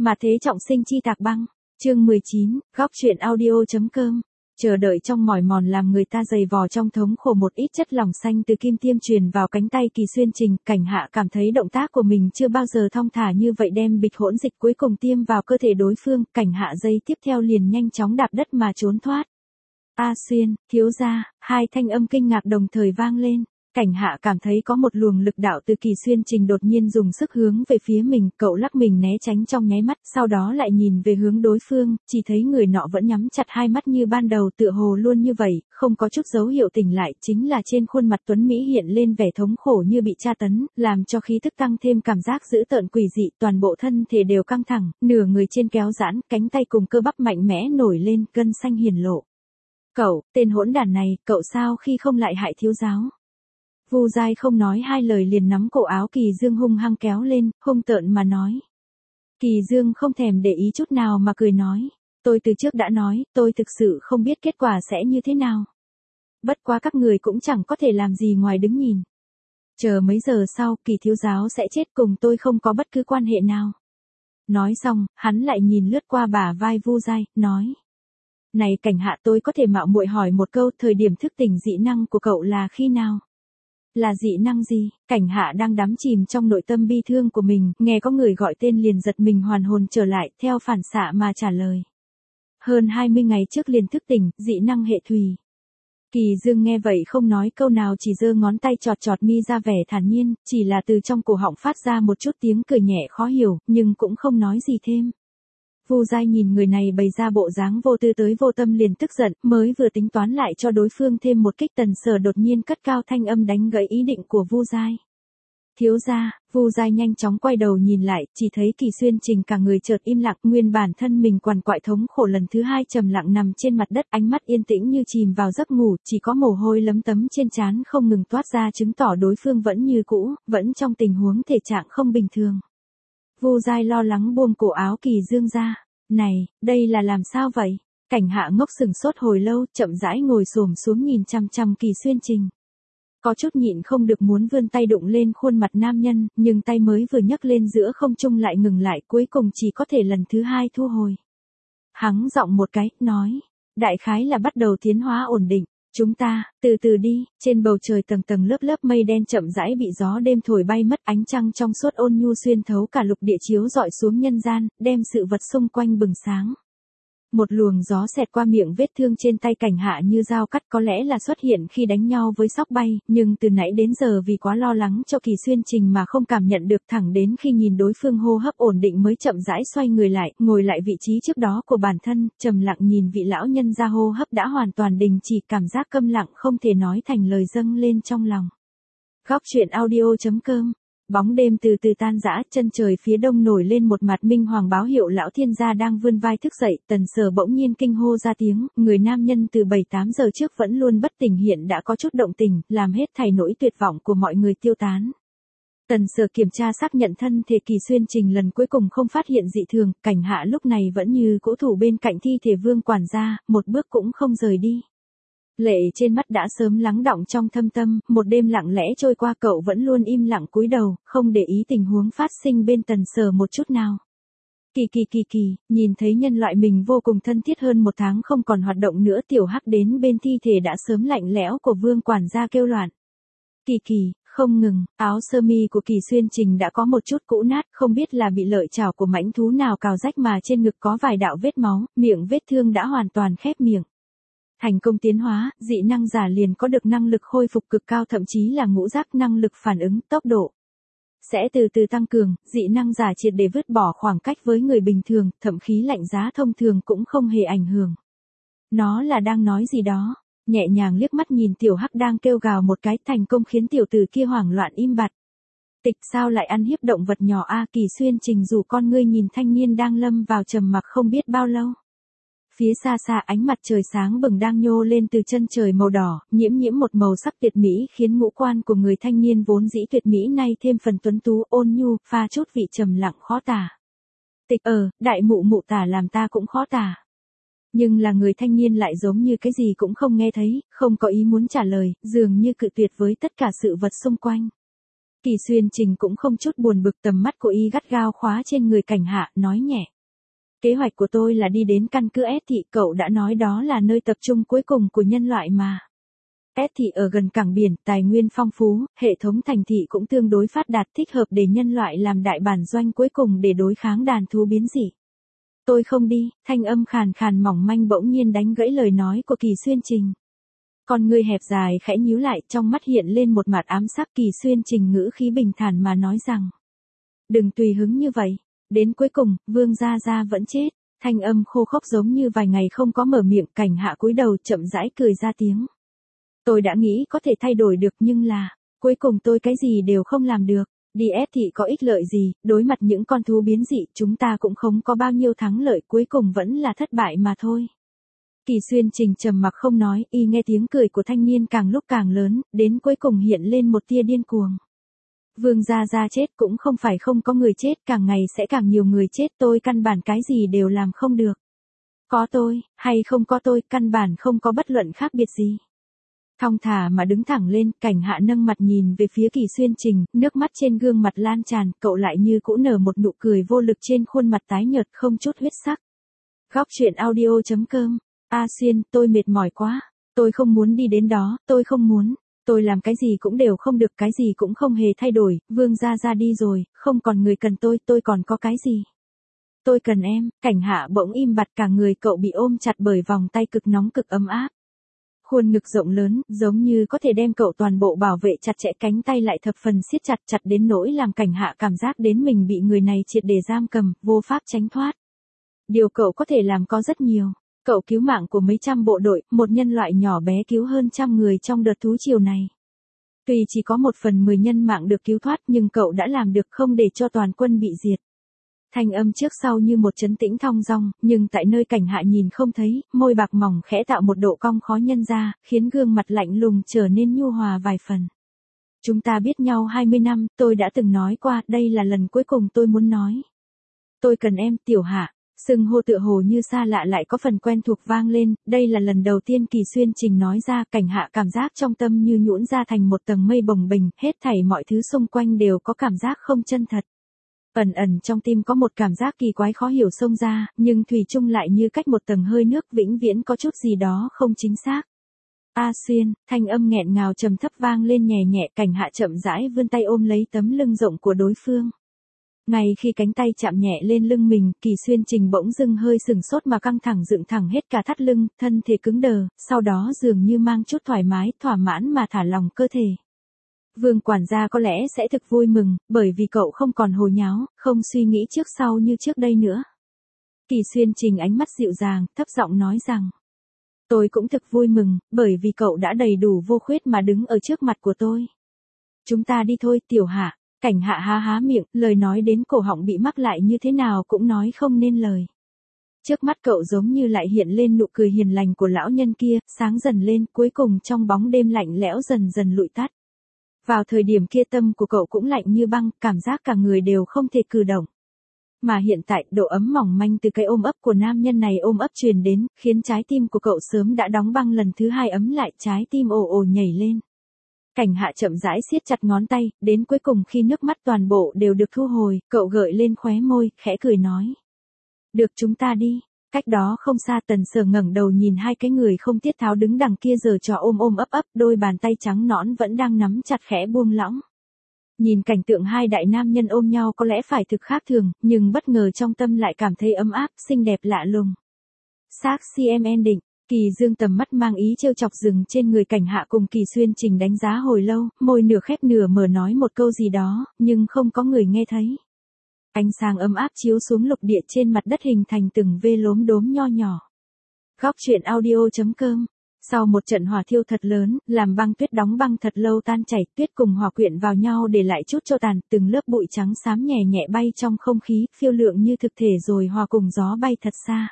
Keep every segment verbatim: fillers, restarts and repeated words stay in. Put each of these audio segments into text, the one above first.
Mà thế trọng sinh chi tạc băng. Chương mười chín, góc truyện audio.com. Chờ đợi trong mỏi mòn làm người ta dày vò trong thống khổ, một ít chất lỏng xanh từ kim tiêm truyền vào cánh tay Kỳ Xuyên Trình. Cảnh Hạ cảm thấy động tác của mình chưa bao giờ thong thả như vậy, đem bịch hỗn dịch cuối cùng tiêm vào cơ thể đối phương. Cảnh Hạ giây tiếp theo liền nhanh chóng đạp đất mà trốn thoát. A Xuyên, thiếu gia, hai thanh âm kinh ngạc đồng thời vang lên. Cảnh Hạ cảm thấy có một luồng lực đạo từ Kỳ Xuyên Trình đột nhiên dùng sức hướng về phía mình, cậu lắc mình né tránh trong nháy mắt, sau đó lại nhìn về hướng đối phương, chỉ thấy người nọ vẫn nhắm chặt hai mắt như ban đầu, tựa hồ luôn như vậy, không có chút dấu hiệu tỉnh lại, chính là trên khuôn mặt tuấn mỹ hiện lên vẻ thống khổ như bị tra tấn, làm cho khí tức tăng thêm cảm giác dữ tợn quỷ dị, toàn bộ thân thể đều căng thẳng, nửa người trên kéo giãn, cánh tay cùng cơ bắp mạnh mẽ nổi lên, gân xanh hiển lộ. Cậu, tên hỗn đản này, cậu sao khi không lại hại thiếu giáo? Vu Giai không nói hai lời liền nắm cổ áo Kỳ Dương hung hăng kéo lên, hung tợn mà nói. Kỳ Dương không thèm để ý chút nào mà cười nói. Tôi từ trước đã nói, tôi thực sự không biết kết quả sẽ như thế nào. Bất quá các người cũng chẳng có thể làm gì ngoài đứng nhìn. Chờ mấy giờ sau, Kỳ thiếu giáo sẽ chết, cùng tôi không có bất cứ quan hệ nào. Nói xong, hắn lại nhìn lướt qua bả vai Vu Giai, nói. Này Cảnh Hạ, tôi có thể mạo muội hỏi một câu, thời điểm thức tỉnh dị năng của cậu là khi nào? Là dị năng gì? Cảnh Hạ đang đắm chìm trong nội tâm bi thương của mình, nghe có người gọi tên liền giật mình hoàn hồn trở lại, theo phản xạ mà trả lời. Hơn hai mươi ngày trước liền thức tỉnh, dị năng hệ thủy. Kỳ Dương nghe vậy không nói câu nào, chỉ giơ ngón tay chọt chọt mi ra vẻ thản nhiên, chỉ là từ trong cổ họng phát ra một chút tiếng cười nhẹ khó hiểu, nhưng cũng không nói gì thêm. Vu Giai nhìn người này bày ra bộ dáng vô tư tới vô tâm liền tức giận, mới vừa tính toán lại cho đối phương thêm một kích, Tần Sở đột nhiên cất cao thanh âm đánh gãy ý định của Vu Giai. Thiếu gia, Vu Giai nhanh chóng quay đầu nhìn lại, chỉ thấy Kỳ Xuyên Trình cả người chợt im lặng, nguyên bản thân mình quằn quại thống khổ lần thứ hai trầm lặng nằm trên mặt đất, ánh mắt yên tĩnh như chìm vào giấc ngủ, chỉ có mồ hôi lấm tấm trên trán không ngừng toát ra, chứng tỏ đối phương vẫn như cũ, vẫn trong tình huống thể trạng không bình thường. Vu Giai lo lắng buông cổ áo Kỳ Dương ra. Này, đây là làm sao vậy? Cảnh Hạ ngốc sừng sốt hồi lâu, chậm rãi ngồi xổm xuống nhìn chăm chăm Kỳ Xuyên Trình. Có chút nhịn không được muốn vươn tay đụng lên khuôn mặt nam nhân, nhưng tay mới vừa nhấc lên giữa không trung lại ngừng lại, cuối cùng chỉ có thể lần thứ hai thu hồi. Hắng giọng một cái, nói, đại khái là bắt đầu tiến hóa ổn định. Chúng ta, từ từ đi. Trên bầu trời tầng tầng lớp lớp mây đen chậm rãi bị gió đêm thổi bay mất, ánh trăng trong suốt ôn nhu xuyên thấu cả lục địa chiếu rọi xuống nhân gian, đem sự vật xung quanh bừng sáng. Một luồng gió xẹt qua miệng vết thương trên tay Cảnh Hạ như dao cắt, có lẽ là xuất hiện khi đánh nhau với sóc bay, nhưng từ nãy đến giờ vì quá lo lắng cho Kỳ Xuyên Trình mà không cảm nhận được, thẳng đến khi nhìn đối phương hô hấp ổn định mới chậm rãi xoay người lại, ngồi lại vị trí trước đó của bản thân, trầm lặng nhìn vị lão nhân ra hô hấp đã hoàn toàn đình chỉ, cảm giác câm lặng không thể nói thành lời dâng lên trong lòng. Góc truyện audio.com. Bóng đêm từ từ tan rã, chân trời phía đông nổi lên một mặt minh hoàng báo hiệu lão thiên gia đang vươn vai thức dậy, Tần Sở bỗng nhiên kinh hô ra tiếng, người nam nhân từ bảy tám giờ trước vẫn luôn bất tỉnh hiện đã có chút động tình, làm hết thảy nỗi tuyệt vọng của mọi người tiêu tán. Tần Sở kiểm tra xác nhận thân thể Kỳ Xuyên Trình lần cuối cùng không phát hiện dị thường, Cảnh Hạ lúc này vẫn như cũ thủ bên cạnh thi thể Vương quản gia, một bước cũng không rời đi. Lệ trên mắt đã sớm lắng đọng trong thâm tâm, một đêm lặng lẽ trôi qua, cậu vẫn luôn im lặng cúi đầu, không để ý tình huống phát sinh bên Tần Sở một chút nào. Kỳ kỳ kỳ kỳ, nhìn thấy nhân loại mình vô cùng thân thiết hơn một tháng không còn hoạt động nữa, Tiểu Hắc đến bên thi thể đã sớm lạnh lẽo của Vương quản gia kêu loạn. Kỳ kỳ, không ngừng, áo sơ mi của Kỳ Xuyên Trình đã có một chút cũ nát, không biết là bị lợi chảo của mãnh thú nào cào rách mà trên ngực có vài đạo vết máu, miệng vết thương đã hoàn toàn khép miệng. Thành công tiến hóa, dị năng giả liền có được năng lực khôi phục cực cao, thậm chí là ngũ giác năng lực phản ứng, tốc độ sẽ từ từ tăng cường, dị năng giả triệt để vứt bỏ khoảng cách với người bình thường, thậm khí lạnh giá thông thường cũng không hề ảnh hưởng. Nó là đang nói gì đó, nhẹ nhàng liếc mắt nhìn Tiểu Hắc đang kêu gào một cái, thành công khiến tiểu tử kia hoảng loạn im bặt. Tịch sao lại ăn hiếp động vật nhỏ a? Kỳ Xuyên Trình dù con ngươi nhìn thanh niên đang lâm vào trầm mặc không biết bao lâu. Phía xa xa ánh mặt trời sáng bừng đang nhô lên từ chân trời màu đỏ, nhiễm nhiễm một màu sắc tuyệt mỹ, khiến ngũ quan của người thanh niên vốn dĩ tuyệt mỹ nay thêm phần tuấn tú ôn nhu, pha chút vị trầm lặng khó tả. Tịch ờ, đại mụ mụ tả làm ta cũng khó tả. Nhưng là người thanh niên lại giống như cái gì cũng không nghe thấy, không có ý muốn trả lời, dường như cự tuyệt với tất cả sự vật xung quanh. Kỳ Xuyên Trình cũng không chút buồn bực, tầm mắt của y gắt gao khóa trên người Cảnh Hạ, nói nhẹ. Kế hoạch của tôi là đi đến căn cứ S thị, cậu đã nói đó là nơi tập trung cuối cùng của nhân loại mà. S thị ở gần cảng biển, tài nguyên phong phú, hệ thống thành thị cũng tương đối phát đạt, thích hợp để nhân loại làm đại bản doanh cuối cùng để đối kháng đàn thú biến dị. Tôi không đi, thanh âm khàn khàn mỏng manh bỗng nhiên đánh gãy lời nói của Kỳ Xuyên Trình. Con người hẹp dài khẽ nhíu lại, trong mắt hiện lên một mặt ám sắc. Kỳ Xuyên Trình ngữ khí bình thản mà nói rằng. Đừng tùy hứng như vậy, đến cuối cùng, Vương Gia Gia vẫn chết. Thanh âm khô khốc giống như vài ngày không có mở miệng. Cảnh Hạ cúi đầu chậm rãi cười ra tiếng. Tôi đã nghĩ có thể thay đổi được nhưng là, cuối cùng tôi cái gì đều không làm được. Đi S thị có ích lợi gì, đối mặt những con thú biến dị chúng ta cũng không có bao nhiêu thắng lợi, cuối cùng vẫn là thất bại mà thôi. Kỳ Xuyên Trình trầm mặc không nói, y nghe tiếng cười của thanh niên càng lúc càng lớn, đến cuối cùng hiện lên một tia điên cuồng. Vương Gia Gia chết cũng không phải không có người chết, càng ngày sẽ càng nhiều người chết, tôi căn bản cái gì đều làm không được. Có tôi, hay không có tôi, căn bản không có bất luận khác biệt gì. Thong thả mà đứng thẳng lên, Cảnh Hạ nâng mặt nhìn về phía Kỳ Xuyên Trình, nước mắt trên gương mặt lan tràn, cậu lại như cũ nở một nụ cười vô lực trên khuôn mặt tái nhợt không chút huyết sắc. Góc truyện audio chấm com. A Xuyên, tôi mệt mỏi quá. Tôi không muốn đi đến đó, tôi không muốn. Tôi làm cái gì cũng đều không được, cái gì cũng không hề thay đổi, Vương Gia Gia đi rồi, không còn người cần tôi, tôi còn có cái gì. Tôi cần em. Cảnh Hạ bỗng im bặt, cả người cậu bị ôm chặt bởi vòng tay cực nóng cực ấm áp. Khuôn ngực rộng lớn, giống như có thể đem cậu toàn bộ bảo vệ chặt chẽ, cánh tay lại thập phần siết chặt chặt đến nỗi làm Cảnh Hạ cảm giác đến mình bị người này triệt để giam cầm, vô pháp tránh thoát. Điều cậu có thể làm có rất nhiều. Cậu cứu mạng của mấy trăm bộ đội, một nhân loại nhỏ bé cứu hơn trăm người trong đợt thú triều này. Tuy chỉ có một phần mười nhân mạng được cứu thoát nhưng cậu đã làm được, không để cho toàn quân bị diệt. Thanh âm trước sau như một trấn tĩnh thong dong, nhưng tại nơi Cảnh Hạ nhìn không thấy, môi bạc mỏng khẽ tạo một độ cong khó nhân ra, khiến gương mặt lạnh lùng trở nên nhu hòa vài phần. Chúng ta biết nhau hai mươi năm, tôi đã từng nói qua, đây là lần cuối cùng tôi muốn nói. Tôi cần em, Tiểu Hạ. Xưng hô tựa hồ như xa lạ lại có phần quen thuộc vang lên, đây là lần đầu tiên Kỳ Xuyên Trình nói ra. Cảnh Hạ cảm giác trong tâm như nhũn ra thành một tầng mây bồng bềnh, hết thảy mọi thứ xung quanh đều có cảm giác không chân thật. Ẩn ẩn trong tim có một cảm giác kỳ quái khó hiểu xông ra, nhưng thủy chung lại như cách một tầng hơi nước, vĩnh viễn có chút gì đó không chính xác. A Xuyên, thanh âm nghẹn ngào trầm thấp vang lên nhẹ nhẹ. Cảnh Hạ chậm rãi vươn tay ôm lấy tấm lưng rộng của đối phương. Ngay khi cánh tay chạm nhẹ lên lưng mình, Kỳ Xuyên Trình bỗng dưng hơi sừng sốt mà căng thẳng dựng thẳng hết cả thắt lưng, thân thể cứng đờ, sau đó dường như mang chút thoải mái, thỏa mãn mà thả lỏng cơ thể. Vương quản gia có lẽ sẽ thực vui mừng, bởi vì cậu không còn hồ nháo, không suy nghĩ trước sau như trước đây nữa. Kỳ Xuyên Trình ánh mắt dịu dàng, thấp giọng nói rằng. Tôi cũng thực vui mừng, bởi vì cậu đã đầy đủ vô khuyết mà đứng ở trước mặt của tôi. Chúng ta đi thôi, Tiểu Hạ. Cảnh Hạ há há miệng, lời nói đến cổ họng bị mắc lại như thế nào cũng nói không nên lời. Trước mắt cậu giống như lại hiện lên nụ cười hiền lành của lão nhân kia, sáng dần lên, cuối cùng trong bóng đêm lạnh lẽo dần dần lụi tắt. Vào thời điểm kia tâm của cậu cũng lạnh như băng, cảm giác cả người đều không thể cử động. Mà hiện tại, độ ấm mỏng manh từ cái ôm ấp của nam nhân này ôm ấp truyền đến, khiến trái tim của cậu sớm đã đóng băng lần thứ hai ấm lại, trái tim ồ ồ nhảy lên. Cảnh Hạ chậm rãi siết chặt ngón tay, đến cuối cùng khi nước mắt toàn bộ đều được thu hồi, cậu gợi lên khóe môi, khẽ cười nói. Được, chúng ta đi. Cách đó không xa, Tần Sở ngẩng đầu nhìn hai cái người không tiết tháo đứng đằng kia giở trò ôm ôm ấp ấp, đôi bàn tay trắng nõn vẫn đang nắm chặt khẽ buông lỏng. Nhìn cảnh tượng hai đại nam nhân ôm nhau có lẽ phải thực khác thường, nhưng bất ngờ trong tâm lại cảm thấy ấm áp, xinh đẹp lạ lùng. Xác si em ending. Kỳ Dương tầm mắt mang ý trêu chọc dừng trên người Cảnh Hạ cùng Kỳ Xuyên Trình đánh giá hồi lâu, môi nửa khép nửa mở nói một câu gì đó, nhưng không có người nghe thấy. Ánh sáng ấm áp chiếu xuống lục địa trên mặt đất hình thành từng vê lốm đốm nho nhỏ. Góc truyện audio chấm com. Sau một trận hỏa thiêu thật lớn, làm băng tuyết đóng băng thật lâu tan chảy, tuyết cùng hòa quyện vào nhau để lại chút cho tàn, từng lớp bụi trắng xám nhẹ nhẹ bay trong không khí, phiêu lượng như thực thể rồi hòa cùng gió bay thật xa.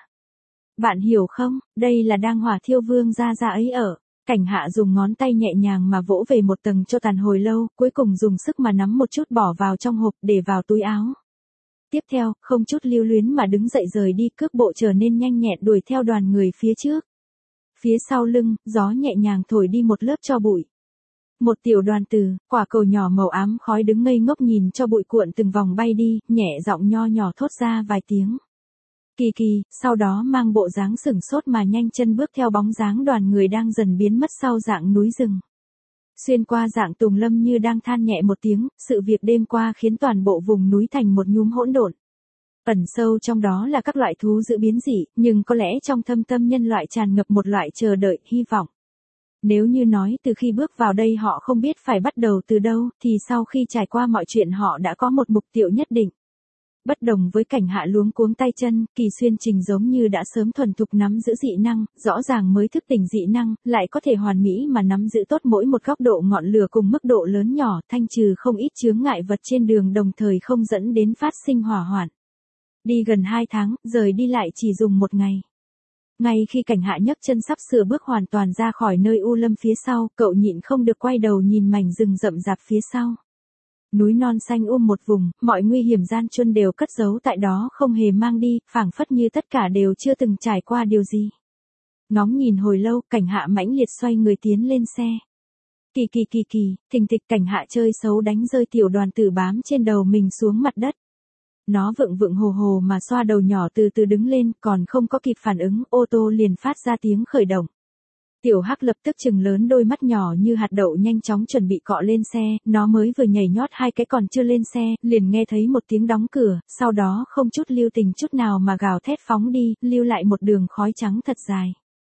Bạn hiểu không, đây là đang hỏa thiêu Vương Gia Gia ấy ở. Cảnh Hạ dùng ngón tay nhẹ nhàng mà vỗ về một tầng cho tàn hồi lâu, cuối cùng dùng sức mà nắm một chút bỏ vào trong hộp để vào túi áo. Tiếp theo, không chút lưu luyến mà đứng dậy rời đi, cước bộ trở nên nhanh nhẹn đuổi theo đoàn người phía trước. Phía sau lưng, gió nhẹ nhàng thổi đi một lớp tro bụi. Một tiểu đoàn tử, quả cầu nhỏ màu ám khói đứng ngây ngốc nhìn cho bụi cuộn từng vòng bay đi, nhẹ giọng nho nhỏ thốt ra vài tiếng. Kỳ kỳ, sau đó mang bộ dáng sửng sốt mà nhanh chân bước theo bóng dáng đoàn người đang dần biến mất sau dạng núi rừng. Xuyên qua dạng tùng lâm như đang than nhẹ một tiếng, sự việc đêm qua khiến toàn bộ vùng núi thành một nhúm hỗn độn. Ẩn sâu trong đó là các loại thú dữ biến dị, nhưng có lẽ trong thâm tâm nhân loại tràn ngập một loại chờ đợi, hy vọng. Nếu như nói từ khi bước vào đây họ không biết phải bắt đầu từ đâu, thì sau khi trải qua mọi chuyện họ đã có một mục tiêu nhất định. Bất đồng với Cảnh Hạ luống cuống tay chân, Kỳ Xuyên Trình giống như đã sớm thuần thục nắm giữ dị năng, rõ ràng mới thức tỉnh dị năng, lại có thể hoàn mỹ mà nắm giữ tốt mỗi một góc độ ngọn lửa cùng mức độ lớn nhỏ, thanh trừ không ít chướng ngại vật trên đường đồng thời không dẫn đến phát sinh hỏa hoạn. Đi gần hai tháng, rời đi lại chỉ dùng một ngày. Ngay khi Cảnh Hạ nhấc chân sắp sửa bước hoàn toàn ra khỏi nơi u lâm phía sau, cậu nhịn không được quay đầu nhìn mảnh rừng rậm rạp phía sau. Núi non xanh um một vùng, mọi nguy hiểm gian truân đều cất giấu tại đó không hề mang đi, phảng phất như tất cả đều chưa từng trải qua điều gì. Ngóng nhìn hồi lâu, Cảnh Hạ mãnh liệt xoay người tiến lên xe. Kỳ kỳ kỳ kỳ, thình thịch, Cảnh Hạ chơi xấu đánh rơi tiểu đoàn tử bám trên đầu mình xuống mặt đất. Nó vựng vựng hồ hồ mà xoa đầu nhỏ từ từ đứng lên, còn không có kịp phản ứng, ô tô liền phát ra tiếng khởi động. Tiểu Hắc lập tức trừng lớn đôi mắt nhỏ như hạt đậu nhanh chóng chuẩn bị cọ lên xe, nó mới vừa nhảy nhót hai cái còn chưa lên xe, liền nghe thấy một tiếng đóng cửa, sau đó không chút lưu tình chút nào mà gào thét phóng đi, lưu lại một đường khói trắng thật dài.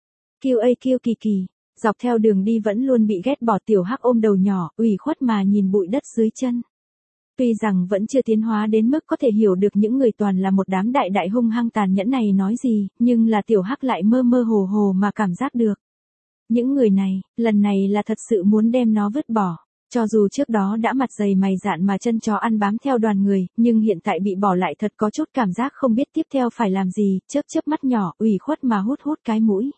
Kêu ây kêu kỳ kỳ, dọc theo đường đi vẫn luôn bị ghét bỏ Tiểu Hắc ôm đầu nhỏ, ủy khuất mà nhìn bụi đất dưới chân. Tuy rằng vẫn chưa tiến hóa đến mức có thể hiểu được những người toàn là một đám đại đại hung hăng tàn nhẫn này nói gì, nhưng là Tiểu Hắc lại mơ mơ hồ hồ mà cảm giác được. Những người này, lần này là thật sự muốn đem nó vứt bỏ. Cho dù trước đó đã mặt dày mày dạn mà chân chó ăn bám theo đoàn người, nhưng hiện tại bị bỏ lại thật có chút cảm giác không biết tiếp theo phải làm gì, chớp chớp mắt nhỏ, ủy khuất mà hút hút cái mũi.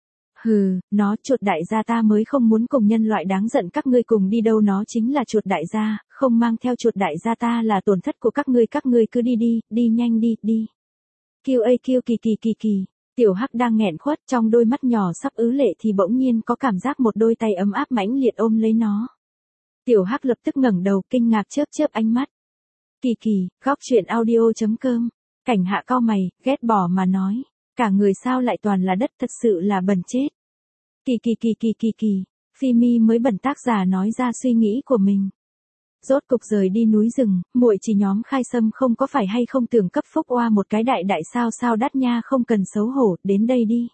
Hừ, nó chuột đại gia ta mới không muốn cùng nhân loại đáng giận các ngươi cùng đi đâu, nó chính là chuột đại gia, không mang theo chuột đại gia ta là tổn thất của các ngươi, các ngươi cứ đi đi, đi nhanh đi, đi. Kêu ây kêu kỳ kỳ kỳ kỳ. Tiểu Hắc đang nghẹn khuất trong đôi mắt nhỏ sắp ứ lệ thì bỗng nhiên có cảm giác một đôi tay ấm áp mãnh liệt ôm lấy nó. Tiểu Hắc lập tức ngẩng đầu kinh ngạc chớp chớp ánh mắt. Kỳ kỳ, góc truyện audio chấm com. Cảnh Hạ cau mày, ghét bỏ mà nói. Cả người sao lại toàn là đất, thật sự là bẩn chết. Kỳ kỳ kỳ kỳ kỳ kỳ, Phi Mi mới bẩn, tác giả nói ra suy nghĩ của mình. Rốt cục rời đi núi rừng, muội chỉ nhóm Khai Sâm không có phải hay không tưởng cấp Phúc Oa một cái đại đại sao sao đắt nha, không cần xấu hổ, đến đây đi.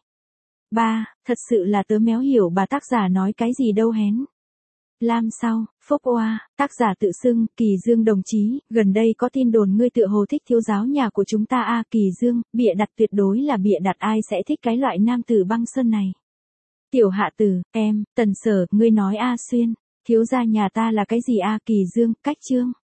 Ba, thật sự là tớ méo hiểu bà tác giả nói cái gì đâu hén. Lam sau, Phúc Oa, tác giả tự xưng, Kỳ Dương đồng chí, gần đây có tin đồn ngươi tựa hồ thích thiếu giáo nhà của chúng ta a à, Kỳ Dương, bịa đặt, tuyệt đối là bịa đặt, ai sẽ thích cái loại nam tử băng sơn này. Tiểu Hạ Tử, em, Tần Sở, ngươi nói a Xuyên. Thiếu gia nhà ta là cái gì a à, Kỳ Dương, cách chương.